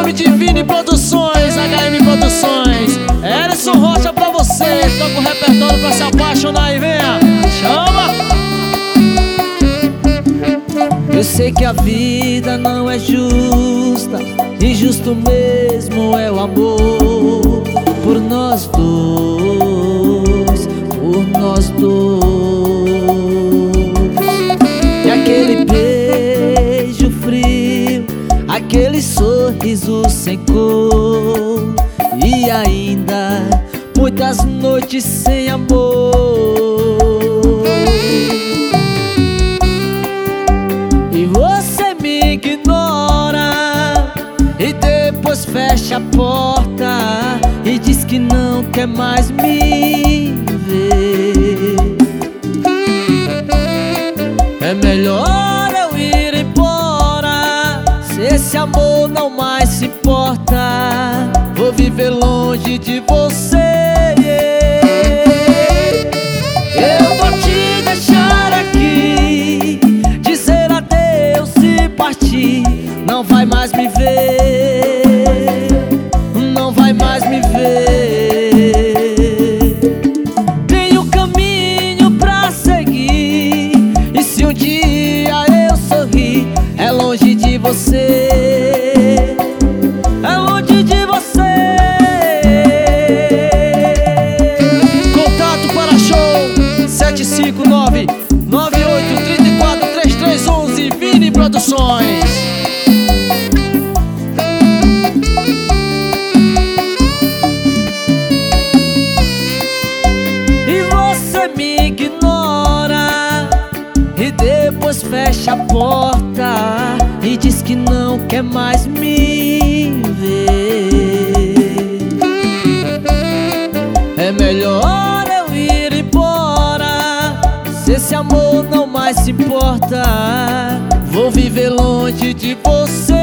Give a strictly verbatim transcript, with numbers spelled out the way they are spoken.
nome de Vini Produções, H M Produções. Ellison Rocha pra você, toca o repertório pra se apaixonar e venha, chama! Eu sei que a vida não é justa, injusto mesmo é o amor por nós dois, por nós dois. E aquele beijo frio, aquele sorriso sem cor, e ainda muitas noites sem amor. E você me ignora e depois fecha a porta e diz que não quer mais me ver. É melhor eu ir embora, se esse amor não mais se importa. Vou viver longe de você. Eu vou te deixar aqui, dizer adeus se partir. Não vai mais me ver, não vai mais me ver. Tenho caminho pra seguir, e se um dia eu sorrir, é longe de você, é longe de você. Contato para show sete cinco nove, nove oito três quatro, três três um um, Vini Produções. E você me ignora e depois fecha a porta e diz que não quer mais me ver. É melhor eu ir embora, se esse amor não mais se importa. Vou viver longe de você.